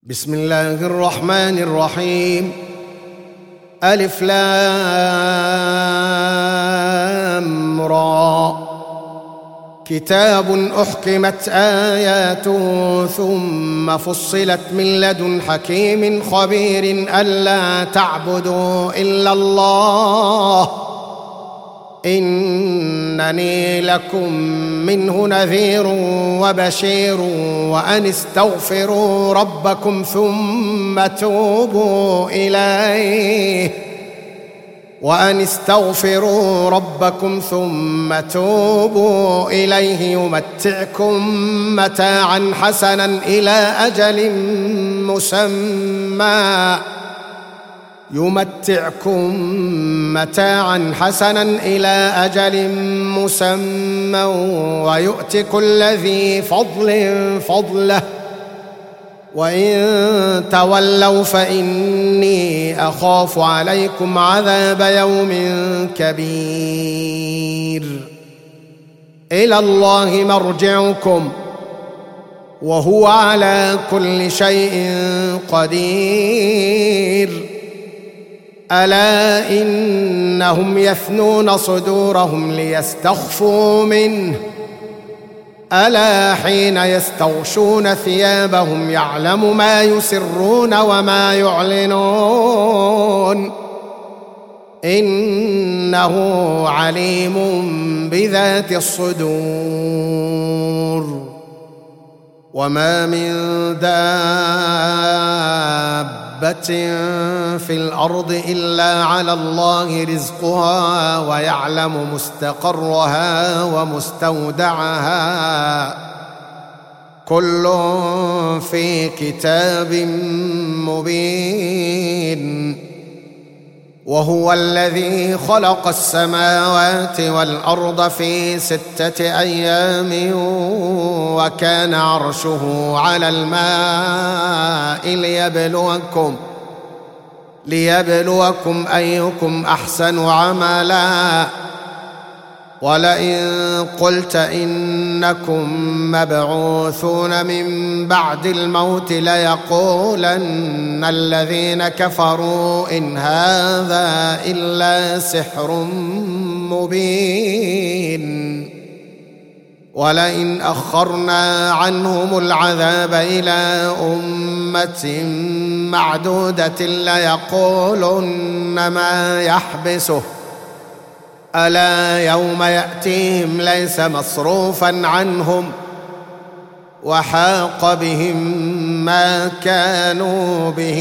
بسم الله الرحمن الرحيم. ألف لام را. كتاب أحكمت آياته ثم فصلت من لدن حكيم خبير ألا تعبدوا إلا الله إنني لكم منه نذير وبشير وأن استغفروا ربكم ثم توبوا إليه يمتعكم متاعا حسنا إلى أجل مسمى ويؤت كل ذي فضل فضله وإن تولوا فإني أخاف عليكم عذاب يوم كبير. إلى الله مرجعكم وهو على كل شيء قدير. ألا إنهم يثنون صدورهم ليستخفوا منه ألا حين يستغشون ثيابهم يعلم ما يسرون وما يعلنون إنه عليم بذات الصدور. وما من دابة في الأرض إلا على الله رزقها ويعلم مستقرها ومستودعها كل في كتاب مبين. وهو الذي خلق السماوات والأرض في 6 أيام وكان عرشه على الماء ليبلوكم أيكم أحسن عملا. ولئن قلت إنكم مبعوثون من بعد الموت ليقولن الذين كفروا إن هذا إلا سحر مبين. ولئن أخرنا عنهم العذاب إلى أمة معدودة ليقولن ما يحبسه ألا يوم يأتيهم ليس مصروفا عنهم وحاق بهم ما كانوا به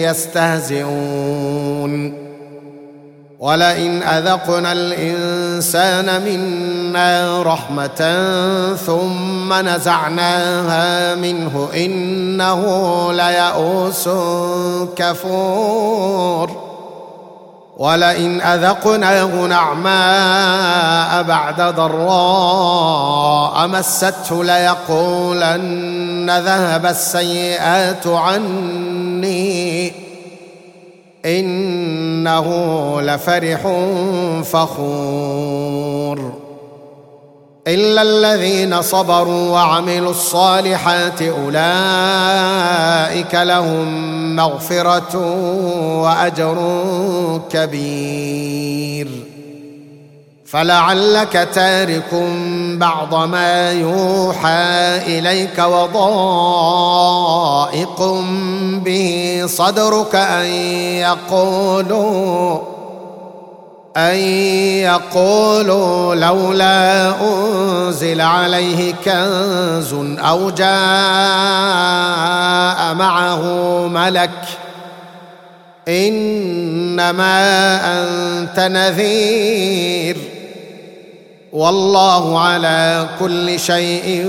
يستهزئون. ولئن أذقنا الإنسان منا رحمة ثم نزعناها منه إنه ليئوس كفور. ولئن أذقناه نعماء بعد ضراء مسته ليقولن ذهب السيئات عني إنه لفرح فخور. إلا الذين صبروا وعملوا الصالحات أولئك لهم مغفرة وأجر كبير. فلعلك تارك بعض ما يوحى إليك وضائق به صدرك أن يقولوا لولا أنزل عليه كنز أو جاء معه ملك إنما أنت نذير والله على كل شيء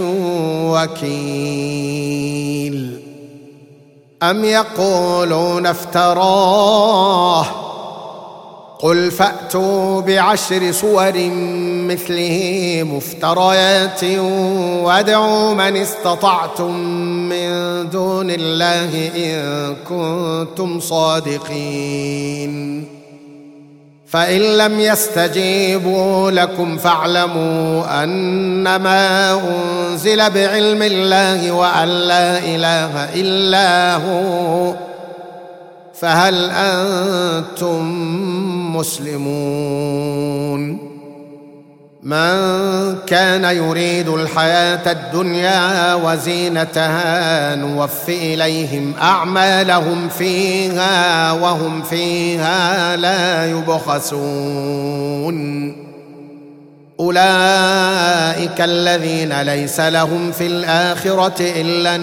وكيل. أم يقولون افتراه قل فأتوا ب10 سور مثله مفتريات وادعوا من استطعتم من دون الله إن كنتم صادقين. فإن لم يستجيبوا لكم فاعلموا أنما أنزل بعلم الله وأن لا إله إلا هو فهل أنتم مسلمون؟ من كان يريد الحياة الدنيا وزينتها نوف إليهم أعمالهم فيها وهم فيها لا يبخسون. أولئك الذين ليس لهم في الآخرة إلا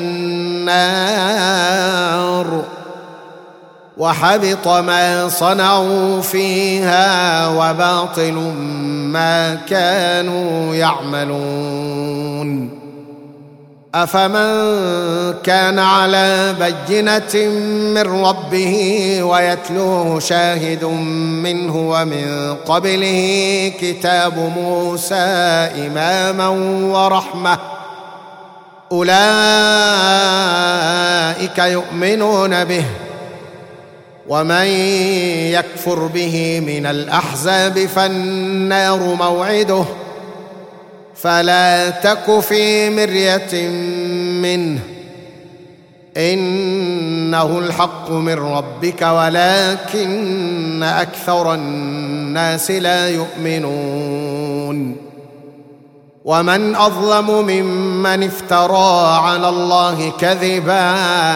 النار وحبط ما صنعوا فيها وباطل ما كانوا يعملون. أفمن كان على بينة من ربه ويتلوه شاهد منه ومن قبله كتاب موسى إماما ورحمة أولئك يؤمنون به ومن يكفر به من الأحزاب فالنار موعده فلا تك في مرية منه إنه الحق من ربك ولكن أكثر الناس لا يؤمنون. ومن أظلم ممن افترى على الله كذبا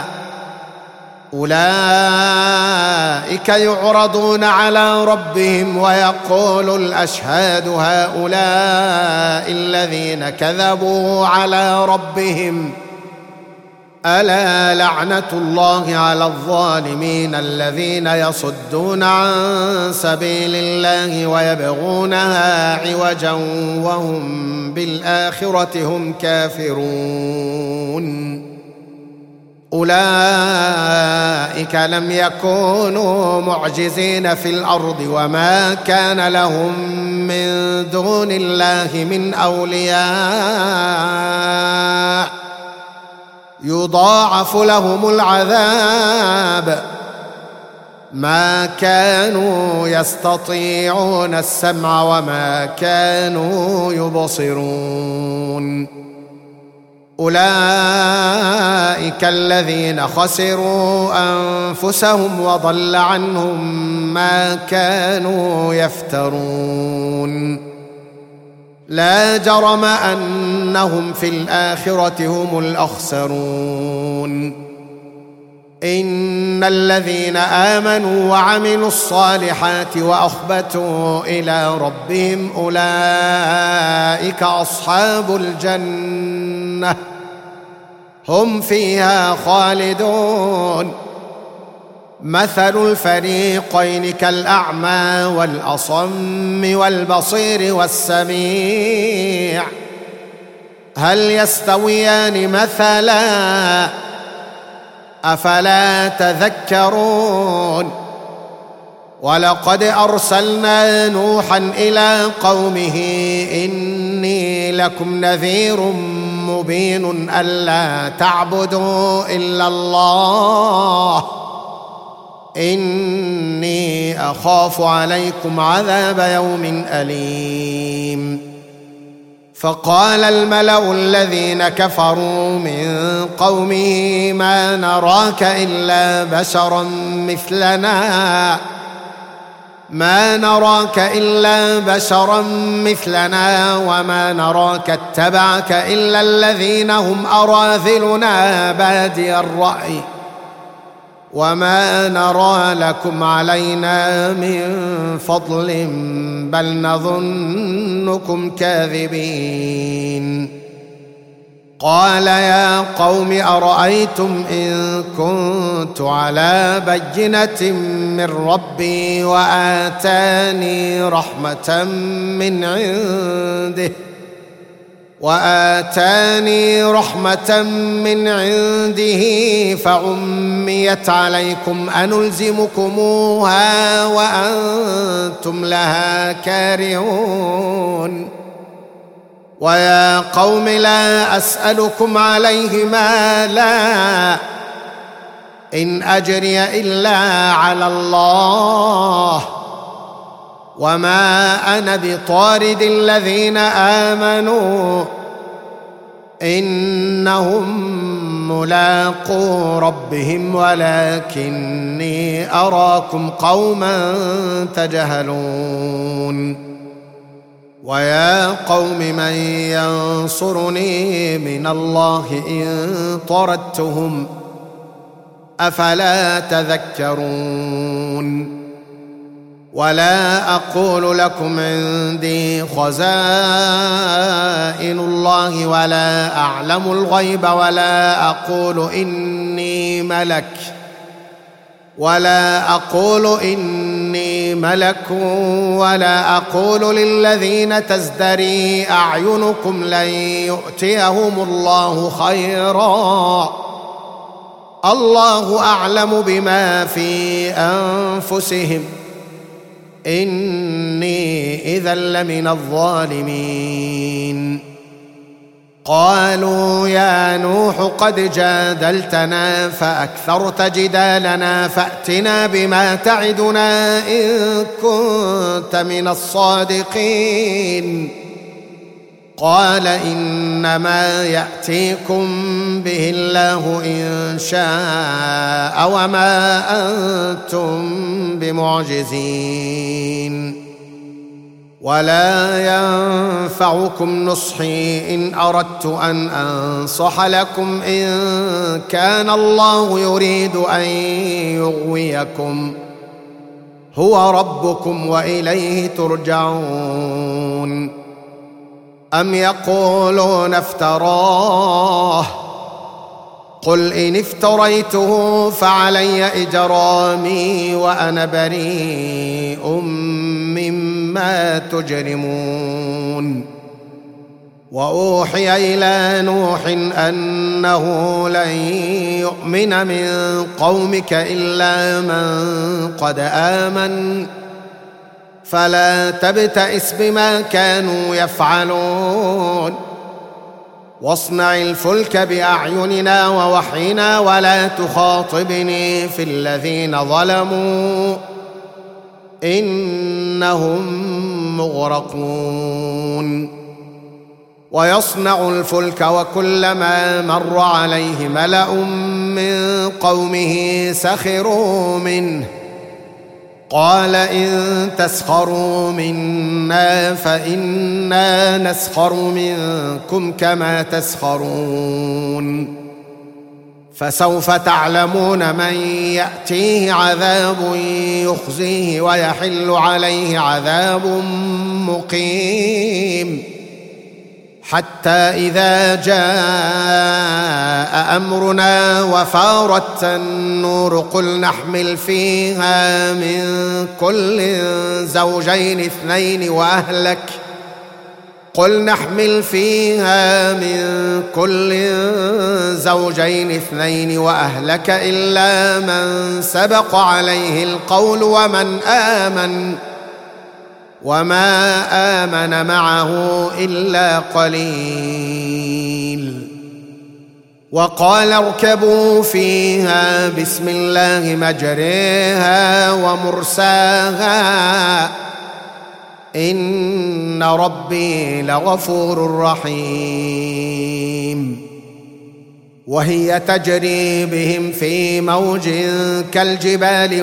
أولئك يعرضون على ربهم ويقول الأشهاد هؤلاء الذين كذبوا على ربهم ألا لعنة الله على الظالمين الذين يصدون عن سبيل الله ويبغونها عوجا وهم بالآخرة هم كافرون. أولئك لم يكونوا معجزين في الأرض وما كان لهم من دون الله من أولياء يضاعف لهم العذاب ما كانوا يستطيعون السمع وما كانوا يبصرون. أولئك الذين خسروا أنفسهم وضل عنهم ما كانوا يفترون. لا جرم أنهم في الآخرة هم الأخسرون. إن الذين آمنوا وعملوا الصالحات وأخبتوا إلى ربهم أولئك أصحاب الجنة هم فيها خالدون. مثل الفريقين كالأعمى والأصم والبصير والسميع هل يستويان مثلا أفلا تذكرون. ولقد أرسلنا نوحا إلى قومه إني لكم نذير مبين ألا تعبدوا إلا الله إني أخاف عليكم عذاب يوم أليم. فقال الملأ الذين كفروا من قومه ما نراك إلا بشرا مثلنا وما نراك اتبعك إلا الذين هم أراذلنا بادي الرأي وما نرى لكم علينا من فضل بل نظنكم كاذبين. قال يا قوم أرأيتم إن كنت على بينة من ربي وآتاني رحمة من عنده فعميت عليكم أنلزمكموها وأنتم لها كارهون. ويا قوم لا أسألكم عليه مالا إن أجري إلا على الله وما أنا بطارد الذين آمنوا إنهم ملاقو ربهم ولكني أراكم قوما تجهلون ويا قوم من ينصرني من الله إن طردتهم أفلا تذكرون ولا أقول لكم عندي خزائن الله ولا أعلم الغيب ولا أقول إني ملك ولا أقول للذين تزدري أعينكم لن يؤتيهم الله خيرا الله أعلم بما في أنفسهم إني إذا لمن الظالمين قالوا يا نوح قد جادلتنا فأكثرت جدالنا فأتنا بما تعدنا إن كنت من الصادقين قال إنما يأتيكم به الله إن شاء وما أنتم بمعجزين ولا ينفعكم نصحي إن أردت أن أنصح لكم إن كان الله يريد أن يغويكم هو ربكم وإليه ترجعون أم يقولون افتراه قل إن افتريته فعلي إجرامي وأنا بريء مما تجرمون وأوحي إلى نوح أنه لن يؤمن من قومك إلا من قد آمن فلا تبتئس بما كانوا يفعلون واصنع الفلك بأعيننا ووحينا ولا تخاطبني في الذين ظلموا إنهم مغرقون ويصنع الفلك وكلما مر عليه ملأ من قومه سخروا منه قال إن تسخروا منا فإنا نسخر منكم كما تسخرون فسوف تعلمون من يأتيه عذاب يخزيه ويحل عليه عذاب مقيم حتى إذا جاء أمرنا وفارت النور قل نحمل فيها من كل زوجين اثنين وأهلك إلا من سبق عليه القول وما آمن معه إلا قليل وقال اركبوا فيها بسم الله مجريها ومرساها إن ربي لغفور رحيم وهي تجري بهم في موج كالجبال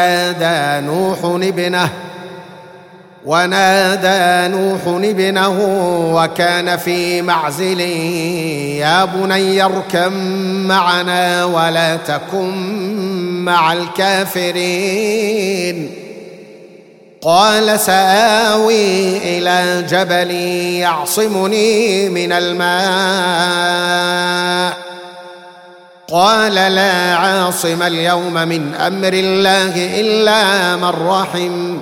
ونادى نوح ابنه وكان في معزل يا بني اركب معنا ولا تكن مع الكافرين قال سآوي إلى جبل يعصمني من الماء قال لا عاصم اليوم من أمر الله إلا من رحم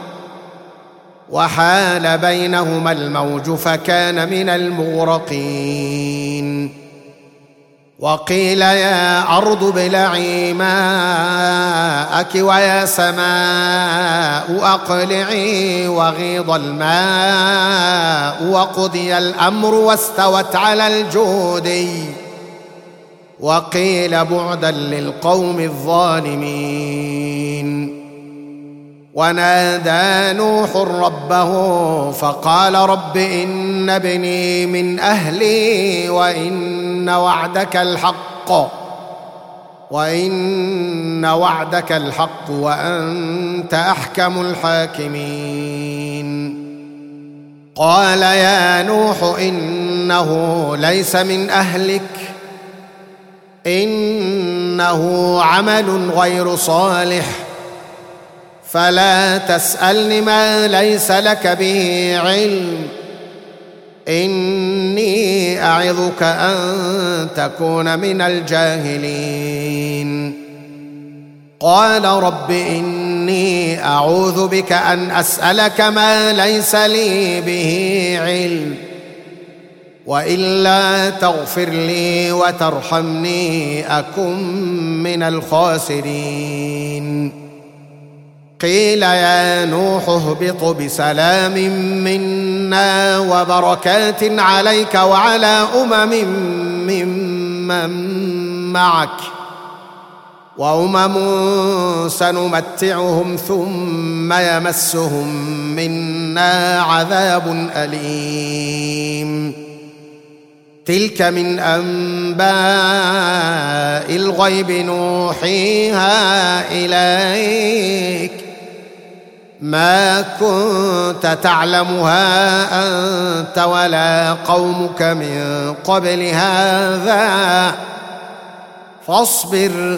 وحال بينهما الموج فكان من المغرقين وقيل يا أرض ابلعي ماءك ويا سماء أقلعي وغيض الماء وقضي الأمر واستوت على الجودي وقيل بعدا للقوم الظالمين ونادى نوح ربه فقال رب إن ابني من أهلي وإن وعدك الحق وأنت أحكم الحاكمين. قال يا نوح إنه ليس من أهلك إنه عمل غير صالح فلا تسألني ما ليس لك به علم إني أعظك أن تكون من الجاهلين. قال رب إني أعوذ بك أن أسألك ما ليس لي به علم وإلا تغفر لي وترحمني أكن من الخاسرين. قيل يا نوح اهبط بسلام منا وبركات عليك وعلى ممن معك وأمم سنمتعهم ثم يمسهم منا عذاب أليم. تلك من أنباء الغيب نوحيها إليك ما كنت تعلمها أنت ولا قومك من قبل هذا فاصبر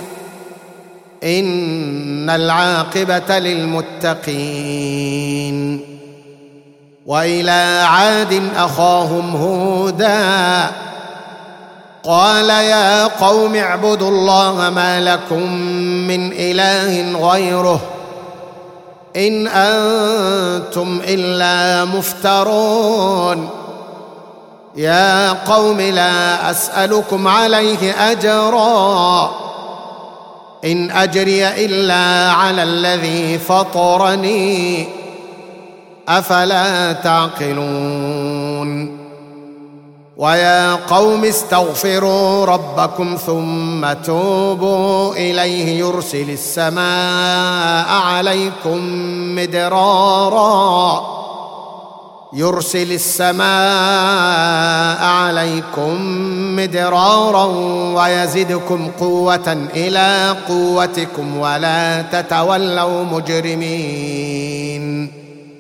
إن العاقبة للمتقين. وإلى عاد أخاهم هودا قال يا قوم اعبدوا الله ما لكم من إله غيره إن أنتم إلا مفترون. يا قوم لا أسألكم عليه أجرا إن أجري إلا على الذي فطرني أفلا تعقلون. ويا قوم استغفروا ربكم ثم توبوا إليه يرسل السماء عليكم مدرارا ويزدكم قوة إلى قوتكم ولا تتولوا مجرمين.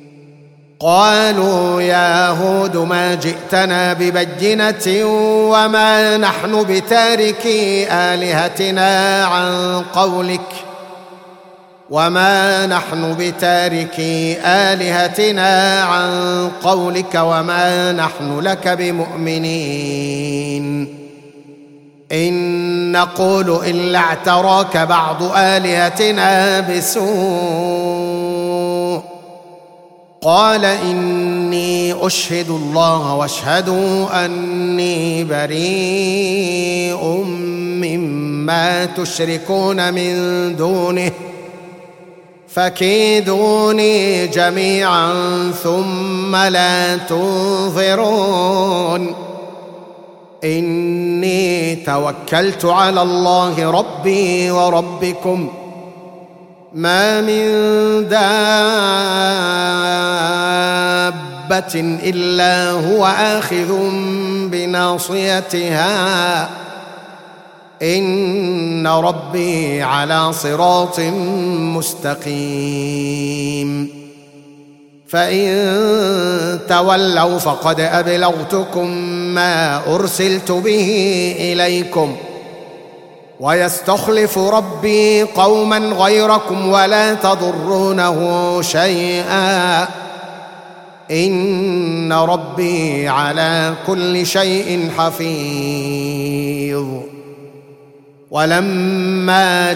قالوا يا هود ما جئتنا ببينة وما نحن بتاركي آلهتنا عن قولك وما نحن لك بمؤمنين. إن نقول إلا اعتراك بعض آلهتنا بسوء. قال إني أشهد الله واشهدوا أني بريء مما تشركون من دونه فكيدوني جميعا ثم لا تنظرون. إني توكلت على الله ربي وربكم ما من دابة إلا هو آخذ بناصيتها إن ربي على صراط مستقيم. فإن تولوا فقد أبلغتكم ما أرسلت به إليكم ويستخلف ربي قوما غيركم ولا تضرونه شيئا إن ربي على كل شيء حفيظ. ولما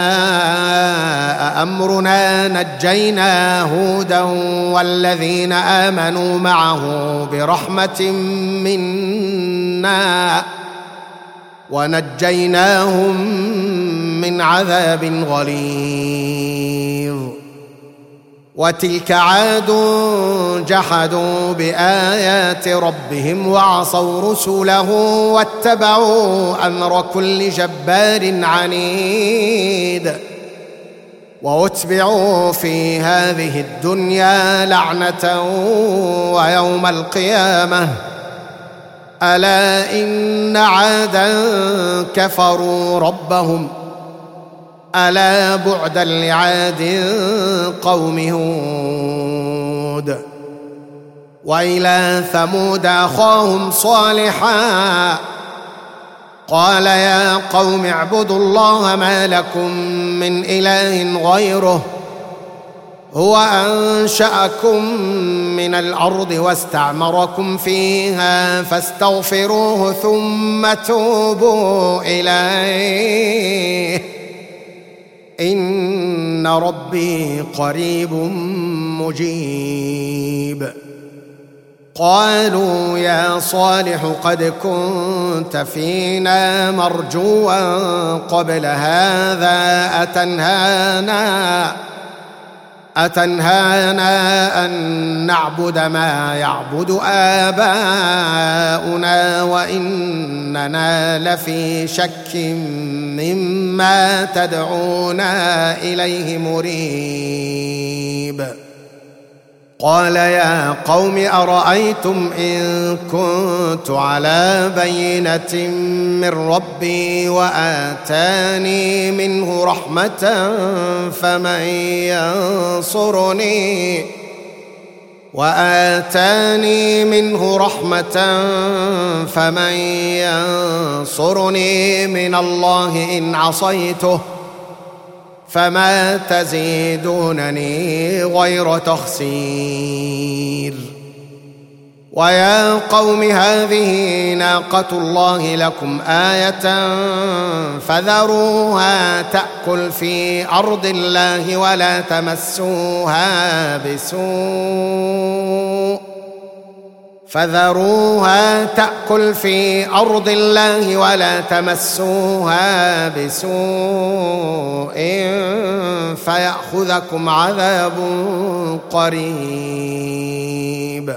جاء أمرنا نجينا هودا والذين آمنوا معه برحمة منا ونجيناهم من عذاب غليظ. وتلك عاد جحدوا بآيات ربهم وعصوا رسله واتبعوا أمر كل جبار عنيد. واتبعوا في هذه الدنيا لعنة ويوم القيامة ألا إن عادا كفروا ربهم ألا بعدا لعاد قوم هود. وإلى ثمود أخاهم صالحا قال يا قوم اعبدوا الله ما لكم من إله غيره هو أنشأكم من الأرض واستعمركم فيها فاستغفروه ثم توبوا إليه إن ربي قريب مجيب. قالوا يا صالح قد كنت فينا مرجوا قبل هذا أتنهانا أن نعبد ما يعبد آباؤنا وإننا لفي شك مما تدعونا إليه مريب. قال يا قوم أرأيتم إن كنت على بينة من ربي وآتاني منه رحمة فمن ينصرني من الله إن عصيته فما تزيدونني غير تخسير. ويا قوم هذه ناقة الله لكم آية فذروها تأكل في أرض الله ولا تمسوها بسوء فيأخذكم عذاب قريب.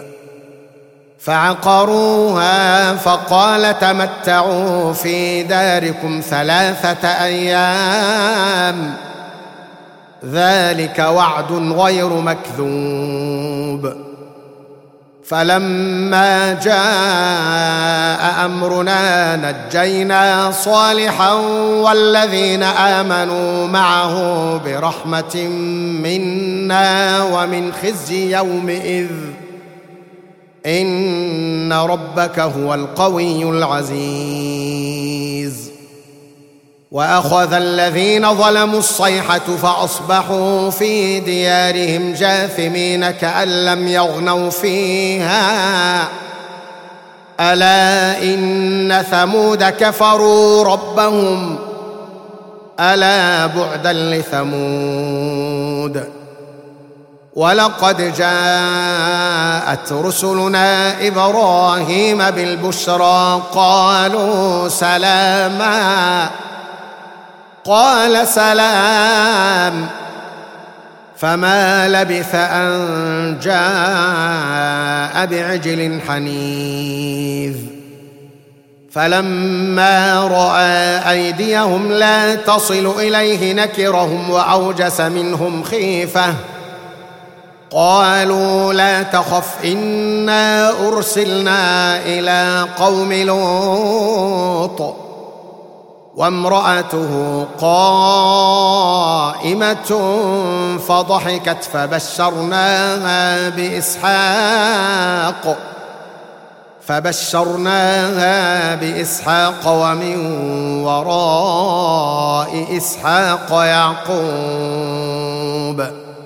فعقروها فقال تمتعوا في داركم 3 أيام ذلك وعد غير مكذوب. فلما جاء أمرنا نجينا صالحا والذين آمنوا معه برحمة منا ومن خزي يومئذ إن ربك هو القوي العزيز. وأخذ الذين ظلموا الصيحة فأصبحوا في ديارهم جاثمين كأن لم يغنوا فيها ألا إن ثمود كفروا ربهم ألا بعدا لثمود. ولقد جاءت رسلنا إبراهيم بالبشرى قالوا سلاما قال سلام فما لبث أن جاء بعجل حنيذ. فلما رأى أيديهم لا تصل إليه نكرهم وأوجس منهم خيفة قالوا لا تخف إنا أرسلنا إلى قوم لوط وامرأته قائمة فضحكت فبشرناها بإسحاق ومن وراء إسحاق يعقوب.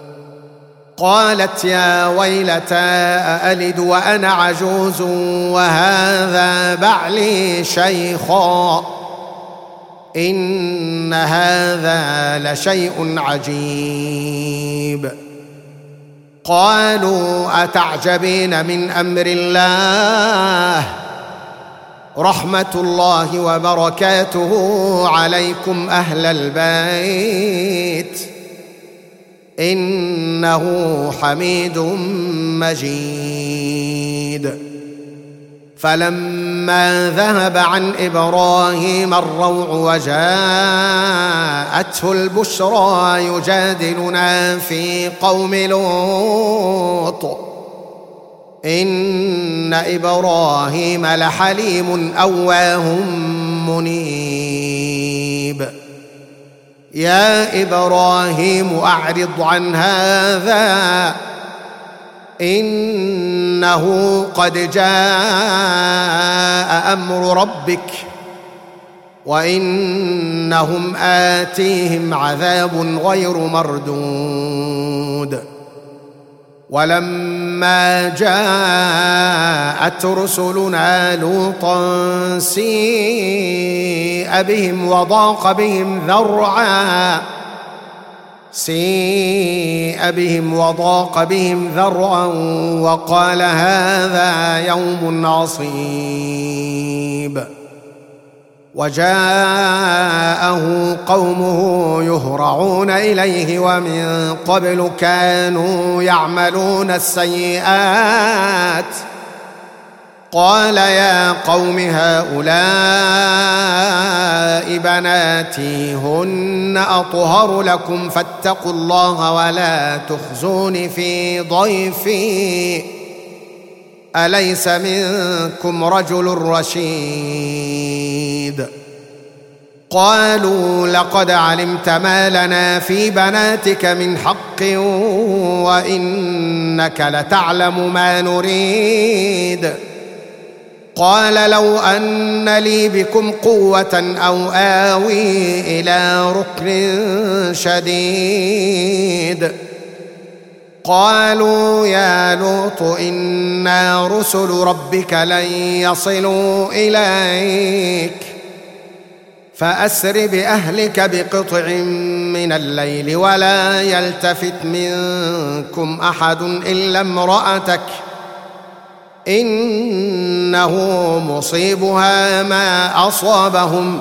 قالت يا ويلتى أألد وأنا عجوز وهذا بعلي شيخا إن هذا لشيء عجيب. قالوا أتعجبين من أمر الله رحمة الله وبركاته عليكم أهل البيت إنه حميد مجيد. فلما ذهب عن إبراهيم الروع وجاءته البشرى يجادلنا في قوم لوط إن إبراهيم لحليم أواه منيب يا إبراهيم أعرض عن هذا إنه قد جاء أمر ربك وإنهم آتيهم عذاب غير مردود ولما جاءت رسلنا لوطا سيء بهم وضاق بهم ذرعا وقال هذا يوم عصيب وجاءه قومه يهرعون إليه ومن قبل كانوا يعملون السيئات قال يا قوم هؤلاء بناتي هن أطهر لكم فاتقوا الله ولا تخزون في ضيفي أليس منكم رجل رشيد قالوا لقد علمت ما لنا في بناتك من حق وإنك لتعلم ما نريد قال لو أن لي بكم قوة أو آوي إلى ركن شديد قالوا يا لوط إنا رسل ربك لن يصلوا إليك فأسر بأهلك بقطع من الليل ولا يلتفت منكم أحد إلا امرأتك إنه مصيبها ما أصابهم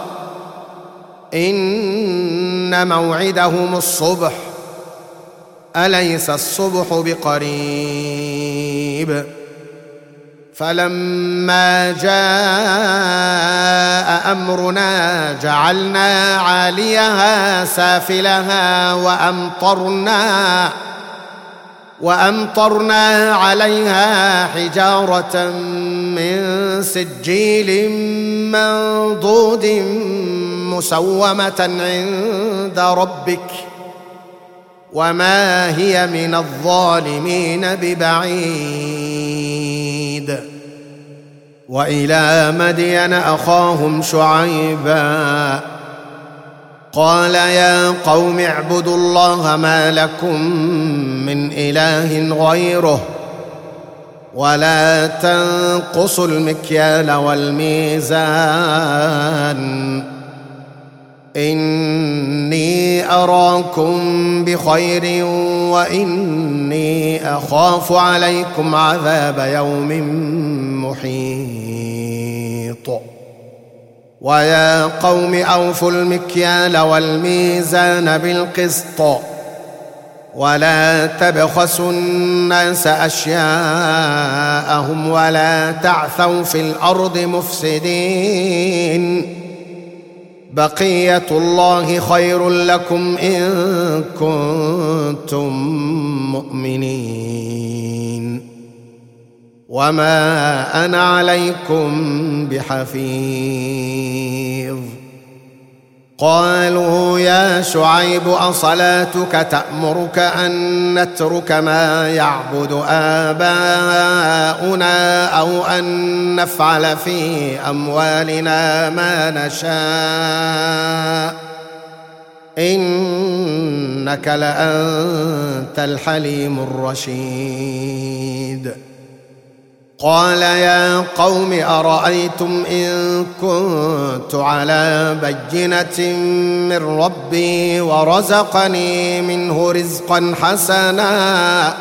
إن موعدهم الصبح أليس الصبح بقريب فلما جاء أمرنا جعلنا عاليها سافلها وأمطرنا عليها حجارة من سجيل منضود مسومة عند ربك وما هي من الظالمين ببعيد وإلى مدين أخاهم شعيبا قال يا قوم اعبدوا الله ما لكم من إله غيره ولا تنقصوا المكيال والميزان إني أراكم بخير وإني أخاف عليكم عذاب يوم محيط ويا قوم أوفوا المكيال والميزان بالقسط ولا تبخسوا الناس أشياءهم ولا تعثوا في الأرض مفسدين بقية الله خير لكم إن كنتم مؤمنين وما أنا عليكم بحفيظ قالوا يا شعيب أصلاتك تأمرك أن نترك ما يعبد آباؤنا أو أن نفعل في أموالنا ما نشاء إنك لأنت الحليم الرشيد قال يا قوم أرأيتم إن كنت على بينة من ربي ورزقني منه رزقا حسنا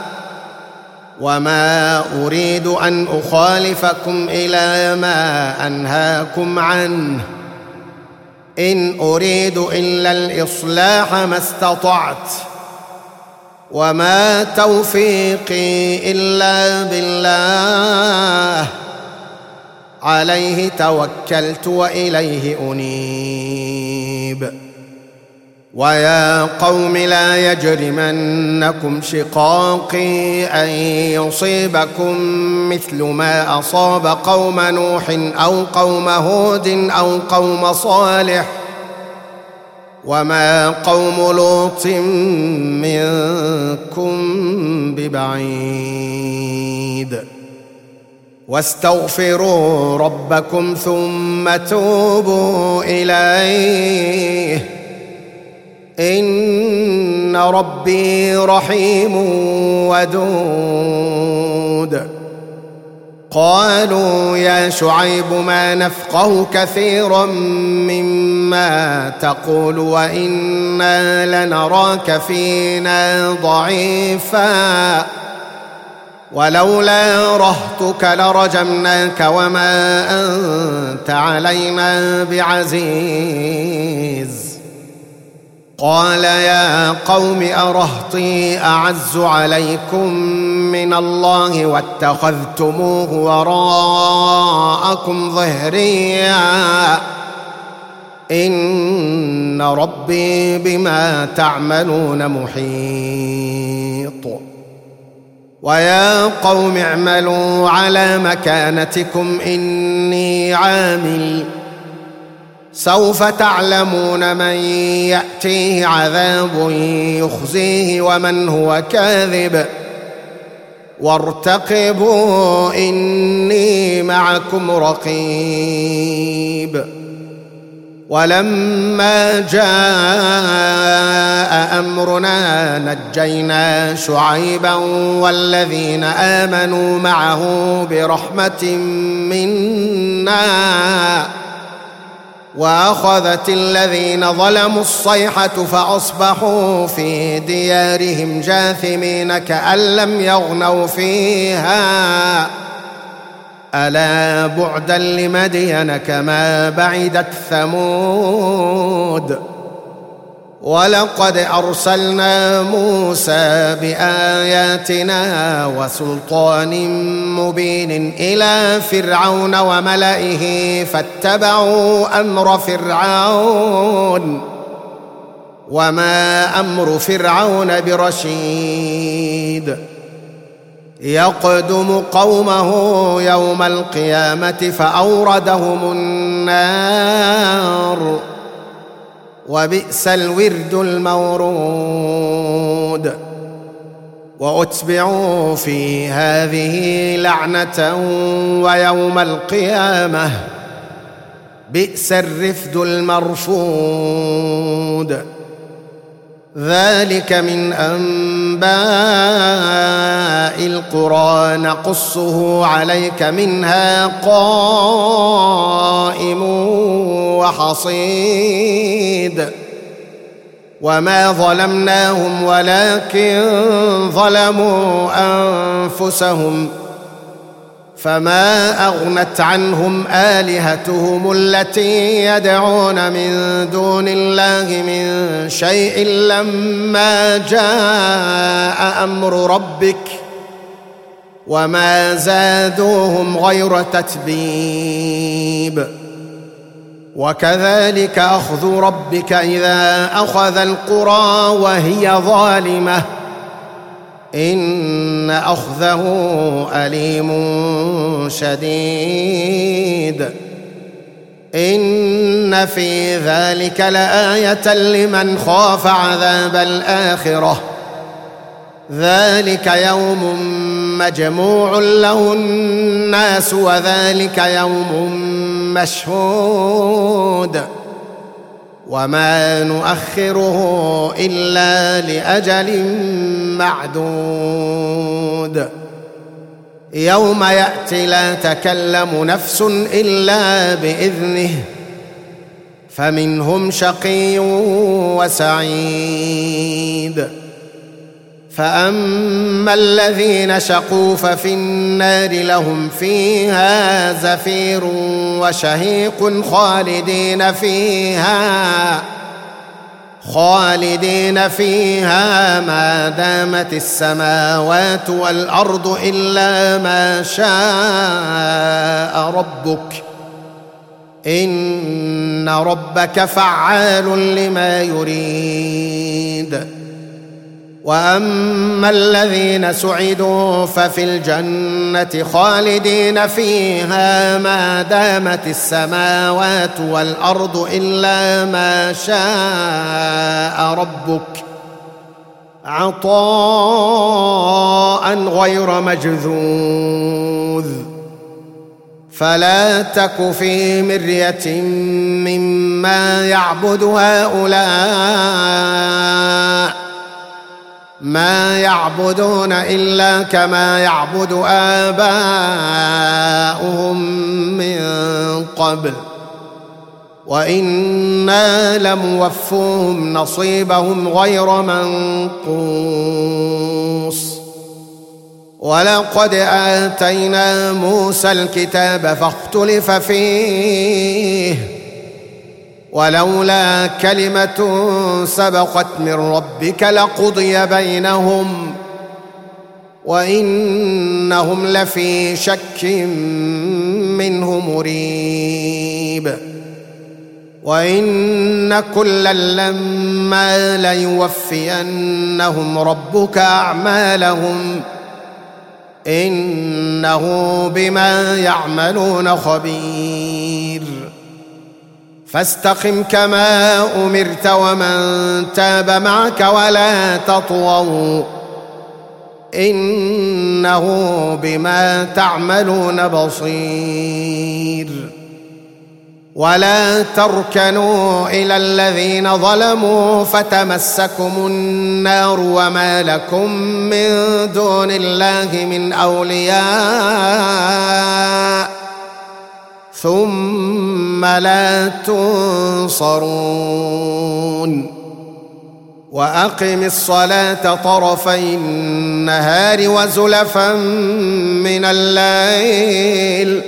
وما أريد أن أخالفكم إلى ما أنهاكم عنه إن أريد إلا الإصلاح ما استطعت وما توفيقي إلا بالله عليه توكلت وإليه أنيب. ويا قوم لا يجرمنكم شقاقي أن يصيبكم مثل ما أصاب قوم نوح أو قوم هود أو قوم صالح وما قوم لوط منكم ببعيد. واستغفروا ربكم ثم توبوا إليه إن ربي رحيم ودود. قالوا يا شعيب ما نفقه كثيرا مما تقول وإنا لنراك فينا ضعيفا ولولا رهتك لرجمناك وما أنت علينا بعزيز. قال يا قوم أرهطي أعز عليكم من الله واتخذتموه وراءكم ظهريا إن ربي بما تعملون محيط. ويا قوم اعملوا على مكانتكم إني عامل سوف تعلمون من يأتيه عذاب يخزيه ومن هو كاذب وارتقبوا إني معكم رقيب. ولما جاء أمرنا نجينا شعيبا والذين آمنوا معه برحمة منا وأخذت الذين ظلموا الصيحة فأصبحوا في ديارهم جاثمين كأن لم يغنوا فيها ألا بعدا لمدين كما بعدت ثمود. ولقد أرسلنا موسى بآياتنا وسلطان مبين إلى فرعون وملئه فاتبعوا أمر فرعون وما أمر فرعون برشيد. يقدم قومه يوم القيامة فأوردهم النار وبئس الورد المورود. وأتبعوا في هذه لعنة ويوم القيامة بئس الرفد المرفود. ذلك من أنباء القرى نقصه عليك منها قائم وحصيد. وما ظلمناهم ولكن ظلموا أنفسهم فما أغنت عنهم آلهتهم التي يدعون من دون الله من شيء لما جاء أمر ربك وما زادوهم غير تتبيب. وكذلك أخذ ربك إذا أخذ القرى وهي ظالمة إن أخذه أليم شديد. إن في ذلك لآية لمن خاف عذاب الآخرة ذلك يوم مجموع له الناس وذلك يوم مشهود وما نؤخره إلا لأجل معدود. يوم يأتي لا تكلم نفس إلا بإذنه فمنهم شقي وسعيد. فأما الذين شقوا ففي النار لهم فيها زفير خالدين فيها ما دامت السماوات والأرض إلا ما شاء ربك إن ربك فعال لما يريد. وأما الذين سعدوا ففي الجنة خالدين فيها ما دامت السماوات والأرض إلا ما شاء ربك عطاء غير مجذوذ. فلا تك في مرية مما يعبد هؤلاء ما يعبدون إلا كما يعبد آباؤهم من قبل وإنا لموفوهم نصيبهم غير منقوص. ولقد آتينا موسى الكتاب فاختلف فيه ولولا كلمة سبقت من ربك لقضي بينهم وإنهم لفي شك منه مريب. وإن كلا لما ليوفينهم ربك أعمالهم إنه بما يعملون خبير. فاستقم كما أمرت ومن تاب معك ولا تطغوا إنه بما تعملون بصير. ولا تركنوا إلى الذين ظلموا فتمسكم النار وما لكم من دون الله من أولياء ثم لا تنصرون. وأقم الصلاة طرفي النهار وزلفا من الليل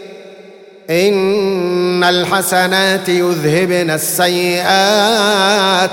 إن الحسنات يذهبن السيئات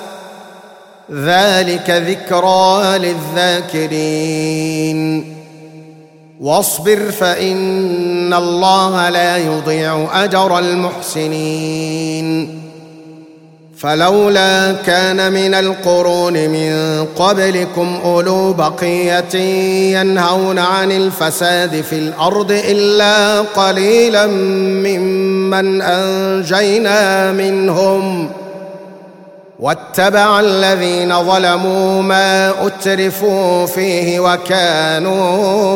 ذلك ذكرى للذاكرين. واصبر فإن الله لا يضيع أجر المحسنين. فلولا كان من القرون من قبلكم أولو بقية ينهون عن الفساد في الأرض إلا قليلا ممن أنجينا منهم واتبع الذين ظلموا ما أترفوا فيه وكانوا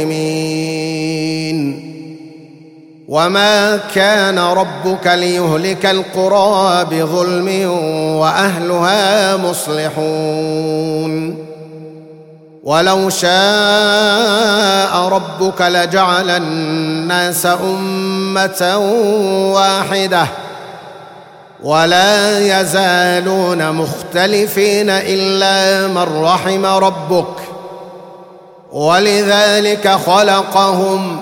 مجرمين. وما كان ربك ليهلك القرى بظلم وأهلها مصلحون. ولو شاء ربك لجعل الناس أمة واحدة ولا يزالون مختلفين إلا من رحم ربك ولذلك خلقهم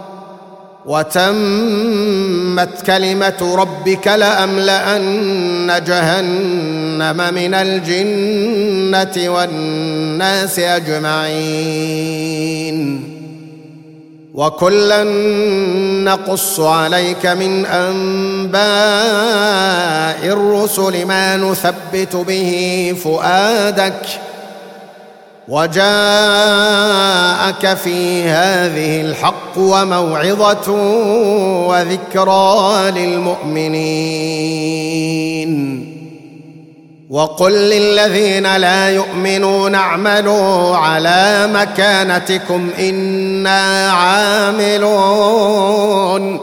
وتمت كلمة ربك لأملأن جهنم من الجنة والناس أجمعين. وكلا نقص عليك من أنباء الرسل ما نثبت به فؤادك وجاءك في هذه الحق وموعظة وذكرى للمؤمنين. وقل للذين لا يؤمنون اعملوا على مكانتكم إنا عاملون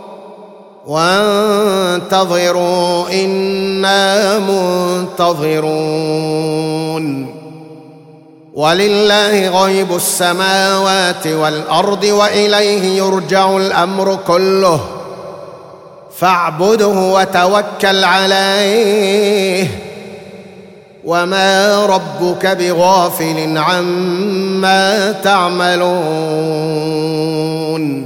وانتظروا إنا منتظرون. ولله غيب السماوات والأرض وإليه يرجع الأمر كله فاعبده وتوكل عليه وما ربك بغافل عما تعملون.